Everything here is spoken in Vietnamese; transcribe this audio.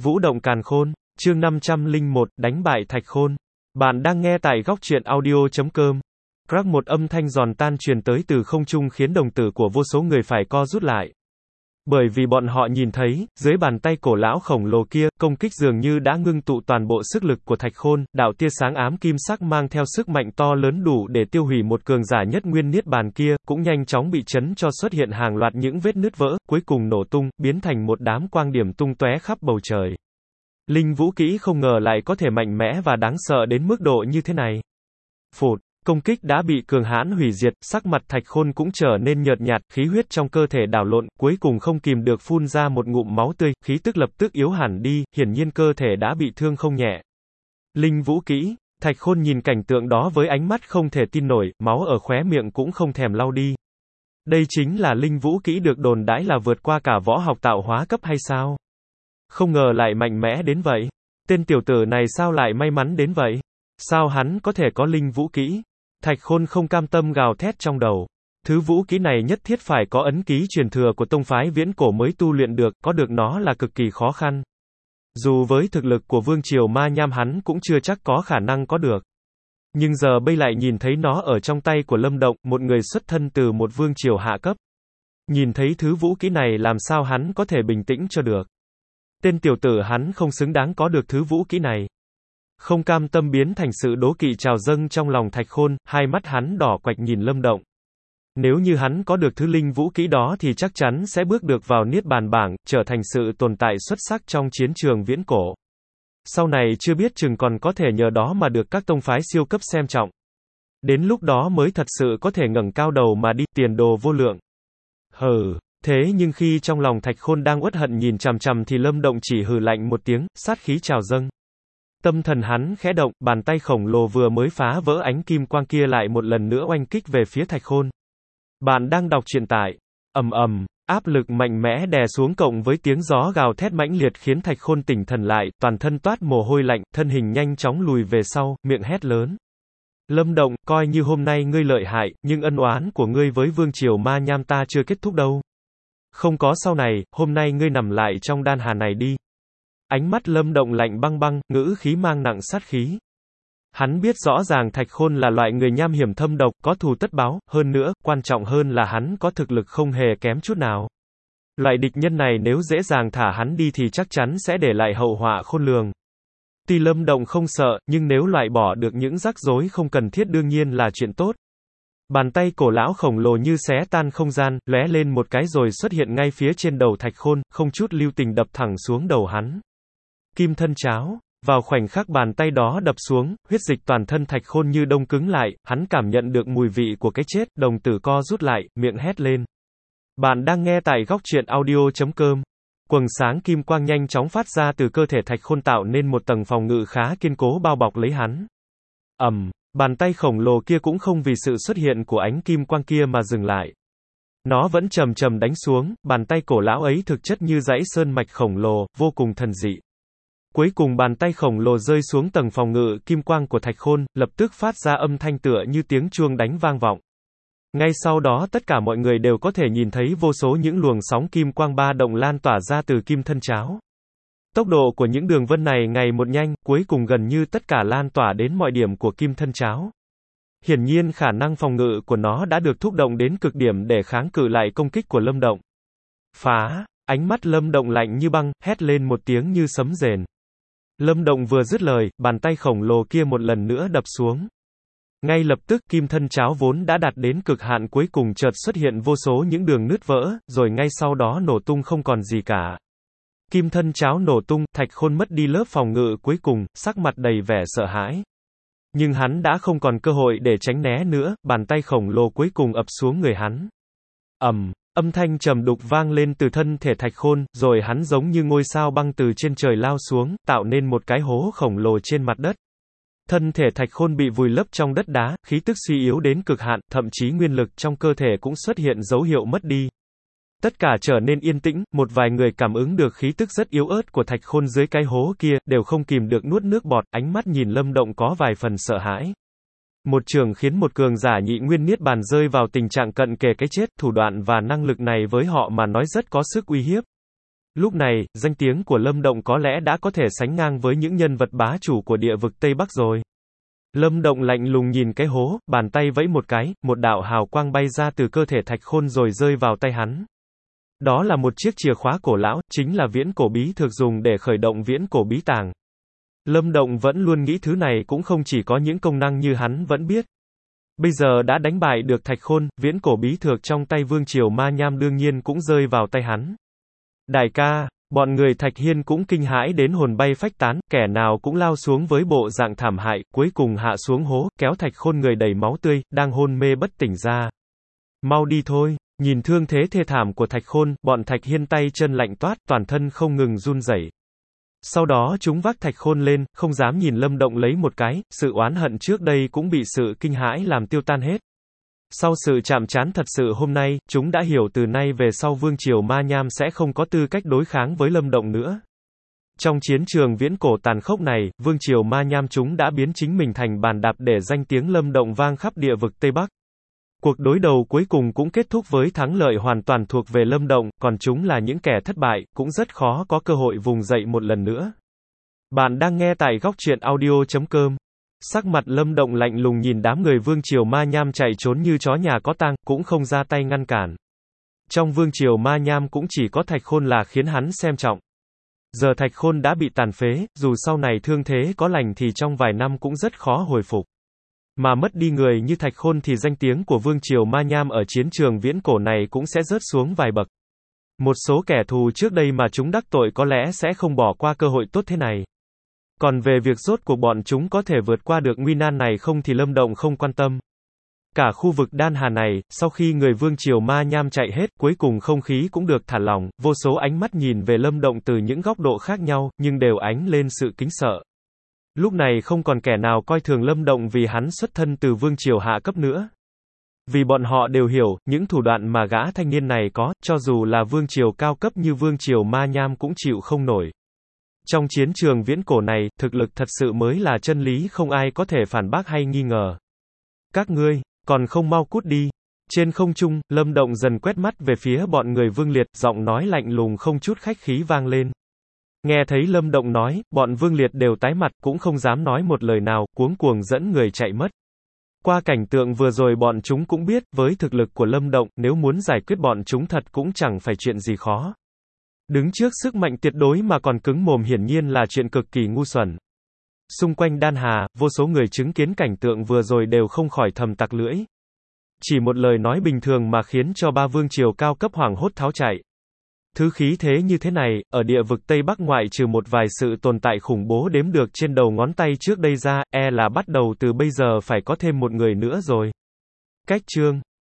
Vũ động càn khôn, chương 501, đánh bại Thạch Khôn. Bạn đang nghe tại góc truyện audio.com. Crack, một âm thanh giòn tan truyền tới từ không trung khiến đồng tử của vô số người phải co rút lại. Bởi vì bọn họ nhìn thấy, dưới bàn tay cổ lão khổng lồ kia, công kích dường như đã ngưng tụ toàn bộ sức lực của Thạch Khôn, đạo tia sáng ám kim sắc mang theo sức mạnh to lớn đủ để tiêu hủy một cường giả nhất nguyên niết bàn kia, cũng nhanh chóng bị chấn cho xuất hiện hàng loạt những vết nứt vỡ, cuối cùng nổ tung, biến thành một đám quang điểm tung tóe khắp bầu trời. Linh vũ kỹ không ngờ lại có thể mạnh mẽ và đáng sợ đến mức độ như thế này. Phụt. Công kích đã bị cường hãn hủy diệt, sắc mặt Thạch Khôn cũng trở nên nhợt nhạt, khí huyết trong cơ thể đảo lộn, cuối cùng không kìm được phun ra một ngụm máu tươi, khí tức lập tức yếu hẳn đi, hiển nhiên cơ thể đã bị thương không nhẹ. Linh vũ kỹ, Thạch Khôn nhìn cảnh tượng đó với ánh mắt không thể tin nổi, máu ở khóe miệng cũng không thèm lau đi. Đây chính là linh vũ kỹ được đồn đãi là vượt qua cả võ học tạo hóa cấp hay sao? Không ngờ lại mạnh mẽ đến vậy. Tên tiểu tử này sao lại may mắn đến vậy? Sao hắn có thể có linh vũ kỹ? Thạch Khôn không cam tâm gào thét trong đầu. Thứ vũ kỹ này nhất thiết phải có ấn ký truyền thừa của tông phái viễn cổ mới tu luyện được, có được nó là cực kỳ khó khăn. Dù với thực lực của Vương Triều Ma Nham hắn cũng chưa chắc có khả năng có được. Nhưng giờ bây lại nhìn thấy nó ở trong tay của Lâm Động, một người xuất thân từ một vương triều hạ cấp. Nhìn thấy thứ vũ kỹ này làm sao hắn có thể bình tĩnh cho được. Tên tiểu tử hắn không xứng đáng có được thứ vũ kỹ này. Không cam tâm biến thành sự đố kỵ trào dâng trong lòng Thạch Khôn, hai mắt hắn đỏ quạch nhìn Lâm Động. Nếu như hắn có được thứ linh vũ kỹ đó thì chắc chắn sẽ bước được vào Niết Bàn bảng, trở thành sự tồn tại xuất sắc trong chiến trường viễn cổ. Sau này chưa biết chừng còn có thể nhờ đó mà được các tông phái siêu cấp xem trọng. Đến lúc đó mới thật sự có thể ngẩng cao đầu mà đi, tiền đồ vô lượng. Hừ. Thế nhưng khi trong lòng Thạch Khôn đang uất hận nhìn chằm chằm thì Lâm Động chỉ hừ lạnh một tiếng, sát khí trào dâng. Tâm thần hắn khẽ động, bàn tay khổng lồ vừa mới phá vỡ ánh kim quang kia lại một lần nữa oanh kích về phía Thạch Khôn. Bạn đang đọc truyện tại ầm ầm, áp lực mạnh mẽ đè xuống cộng với tiếng gió gào thét mãnh liệt khiến Thạch Khôn tỉnh thần lại, toàn thân toát mồ hôi lạnh, thân hình nhanh chóng lùi về sau, miệng hét lớn. Lâm Động, coi như hôm nay ngươi lợi hại, nhưng ân oán của ngươi với Vương Triều Ma Nham ta chưa kết thúc đâu. Không có sau này, hôm nay ngươi nằm lại trong đan hà này đi. Ánh mắt Lâm Động lạnh băng băng, ngữ khí mang nặng sát khí. Hắn biết rõ ràng Thạch Khôn là loại người nham hiểm thâm độc, có thù tất báo, hơn nữa, quan trọng hơn là hắn có thực lực không hề kém chút nào. Loại địch nhân này nếu dễ dàng thả hắn đi thì chắc chắn sẽ để lại hậu họa khôn lường. Tuy Lâm Động không sợ, nhưng nếu loại bỏ được những rắc rối không cần thiết đương nhiên là chuyện tốt. Bàn tay cổ lão khổng lồ như xé tan không gian, lóe lên một cái rồi xuất hiện ngay phía trên đầu Thạch Khôn, không chút lưu tình đập thẳng xuống đầu hắn. Kim thân cháo. Vào khoảnh khắc bàn tay đó đập xuống, huyết dịch toàn thân Thạch Khôn như đông cứng lại, hắn cảm nhận được mùi vị của cái chết, đồng tử co rút lại, miệng hét lên. Bạn đang nghe tại góc truyện audio.com. Quầng sáng kim quang nhanh chóng phát ra từ cơ thể Thạch Khôn tạo nên một tầng phòng ngự khá kiên cố bao bọc lấy hắn. Bàn tay khổng lồ kia cũng không vì sự xuất hiện của ánh kim quang kia mà dừng lại. Nó vẫn chầm chầm đánh xuống, bàn tay cổ lão ấy thực chất như dãy sơn mạch khổng lồ, vô cùng thần dị. Cuối cùng bàn tay khổng lồ rơi xuống tầng phòng ngự kim quang của Thạch Khôn, lập tức phát ra âm thanh tựa như tiếng chuông đánh vang vọng. Ngay sau đó tất cả mọi người đều có thể nhìn thấy vô số những luồng sóng kim quang ba động lan tỏa ra từ kim thân cháo. Tốc độ của những đường vân này ngày một nhanh, cuối cùng gần như tất cả lan tỏa đến mọi điểm của kim thân cháo. Hiển nhiên khả năng phòng ngự của nó đã được thúc động đến cực điểm để kháng cự lại công kích của Lâm Động. Phá! Ánh mắt Lâm Động lạnh như băng, hét lên một tiếng như sấm rền. Lâm Động vừa dứt lời, bàn tay khổng lồ kia một lần nữa đập xuống. Ngay lập tức kim thân cháo vốn đã đạt đến cực hạn cuối cùng chợt xuất hiện vô số những đường nứt vỡ, rồi ngay sau đó nổ tung không còn gì cả. Kim thân cháo nổ tung, Thạch Khôn mất đi lớp phòng ngự cuối cùng, sắc mặt đầy vẻ sợ hãi. Nhưng hắn đã không còn cơ hội để tránh né nữa, bàn tay khổng lồ cuối cùng ập xuống người hắn. Âm thanh trầm đục vang lên từ thân thể Thạch Khôn, rồi hắn giống như ngôi sao băng từ trên trời lao xuống, tạo nên một cái hố khổng lồ trên mặt đất. Thân thể Thạch Khôn bị vùi lấp trong đất đá, khí tức suy yếu đến cực hạn, thậm chí nguyên lực trong cơ thể cũng xuất hiện dấu hiệu mất đi. Tất cả trở nên yên tĩnh, một vài người cảm ứng được khí tức rất yếu ớt của Thạch Khôn dưới cái hố kia, đều không kìm được nuốt nước bọt, ánh mắt nhìn Lâm Động có vài phần sợ hãi. Một trường khiến một cường giả nhị nguyên niết bàn rơi vào tình trạng cận kề cái chết, thủ đoạn và năng lực này với họ mà nói rất có sức uy hiếp. Lúc này, danh tiếng của Lâm Động có lẽ đã có thể sánh ngang với những nhân vật bá chủ của địa vực Tây Bắc rồi. Lâm Động lạnh lùng nhìn cái hố, bàn tay vẫy một cái, một đạo hào quang bay ra từ cơ thể Thạch Khôn rồi rơi vào tay hắn. Đó là một chiếc chìa khóa cổ lão, chính là viễn cổ bí thực dùng để khởi động viễn cổ bí tàng. Lâm Động vẫn luôn nghĩ thứ này cũng không chỉ có những công năng như hắn vẫn biết. Bây giờ đã đánh bại được Thạch Khôn, viễn cổ bí thực trong tay Vương Triều Ma Nham đương nhiên cũng rơi vào tay hắn. Đại ca, bọn người Thạch Hiên cũng kinh hãi đến hồn bay phách tán, kẻ nào cũng lao xuống với bộ dạng thảm hại, cuối cùng hạ xuống hố, kéo Thạch Khôn người đầy máu tươi, đang hôn mê bất tỉnh ra. Mau đi thôi, nhìn thương thế thê thảm của Thạch Khôn, bọn Thạch Hiên tay chân lạnh toát, toàn thân không ngừng run rẩy. Sau đó chúng vác Thạch Khôn lên, không dám nhìn Lâm Động lấy một cái, sự oán hận trước đây cũng bị sự kinh hãi làm tiêu tan hết. Sau sự chạm trán thật sự hôm nay, chúng đã hiểu từ nay về sau Vương Triều Ma Nham sẽ không có tư cách đối kháng với Lâm Động nữa. Trong chiến trường viễn cổ tàn khốc này, Vương Triều Ma Nham chúng đã biến chính mình thành bàn đạp để danh tiếng Lâm Động vang khắp địa vực Tây Bắc. Cuộc đối đầu cuối cùng cũng kết thúc với thắng lợi hoàn toàn thuộc về Lâm Động, còn chúng là những kẻ thất bại, cũng rất khó có cơ hội vùng dậy một lần nữa. Bạn đang nghe tại góc truyện audio.com. Sắc mặt Lâm Động lạnh lùng nhìn đám người Vương Triều Ma Nham chạy trốn như chó nhà có tang, cũng không ra tay ngăn cản. Trong Vương Triều Ma Nham cũng chỉ có Thạch Khôn là khiến hắn xem trọng. Giờ Thạch Khôn đã bị tàn phế, dù sau này thương thế có lành thì trong vài năm cũng rất khó hồi phục. Mà mất đi người như Thạch Khôn thì danh tiếng của Vương Triều Ma Nham ở chiến trường viễn cổ này cũng sẽ rớt xuống vài bậc. Một số kẻ thù trước đây mà chúng đắc tội có lẽ sẽ không bỏ qua cơ hội tốt thế này. Còn về việc rốt cuộc bọn chúng có thể vượt qua được nguy nan này không thì Lâm Động không quan tâm. Cả khu vực Đan Hà này, sau khi người Vương Triều Ma Nham chạy hết, cuối cùng không khí cũng được thả lỏng, vô số ánh mắt nhìn về Lâm Động từ những góc độ khác nhau, nhưng đều ánh lên sự kính sợ. Lúc này không còn kẻ nào coi thường Lâm Động vì hắn xuất thân từ Vương Triều hạ cấp nữa. Vì bọn họ đều hiểu, những thủ đoạn mà gã thanh niên này có, cho dù là Vương Triều cao cấp như Vương Triều Ma Nham cũng chịu không nổi. Trong chiến trường viễn cổ này, thực lực thật sự mới là chân lý không ai có thể phản bác hay nghi ngờ. Các ngươi, còn không mau cút đi. Trên không trung, Lâm Động dần quét mắt về phía bọn người Vương Liệt, giọng nói lạnh lùng không chút khách khí vang lên. Nghe thấy Lâm Động nói, bọn Vương Liệt đều tái mặt, cũng không dám nói một lời nào, cuống cuồng dẫn người chạy mất. Qua cảnh tượng vừa rồi bọn chúng cũng biết, với thực lực của Lâm Động, nếu muốn giải quyết bọn chúng thật cũng chẳng phải chuyện gì khó. Đứng trước sức mạnh tuyệt đối mà còn cứng mồm hiển nhiên là chuyện cực kỳ ngu xuẩn. Xung quanh Đan Hà, vô số người chứng kiến cảnh tượng vừa rồi đều không khỏi thầm tặc lưỡi. Chỉ một lời nói bình thường mà khiến cho ba vương triều cao cấp hoảng hốt tháo chạy. Thứ khí thế như thế này, ở địa vực Tây Bắc ngoại trừ một vài sự tồn tại khủng bố đếm được trên đầu ngón tay trước đây ra, là bắt đầu từ bây giờ phải có thêm một người nữa rồi. Cách chương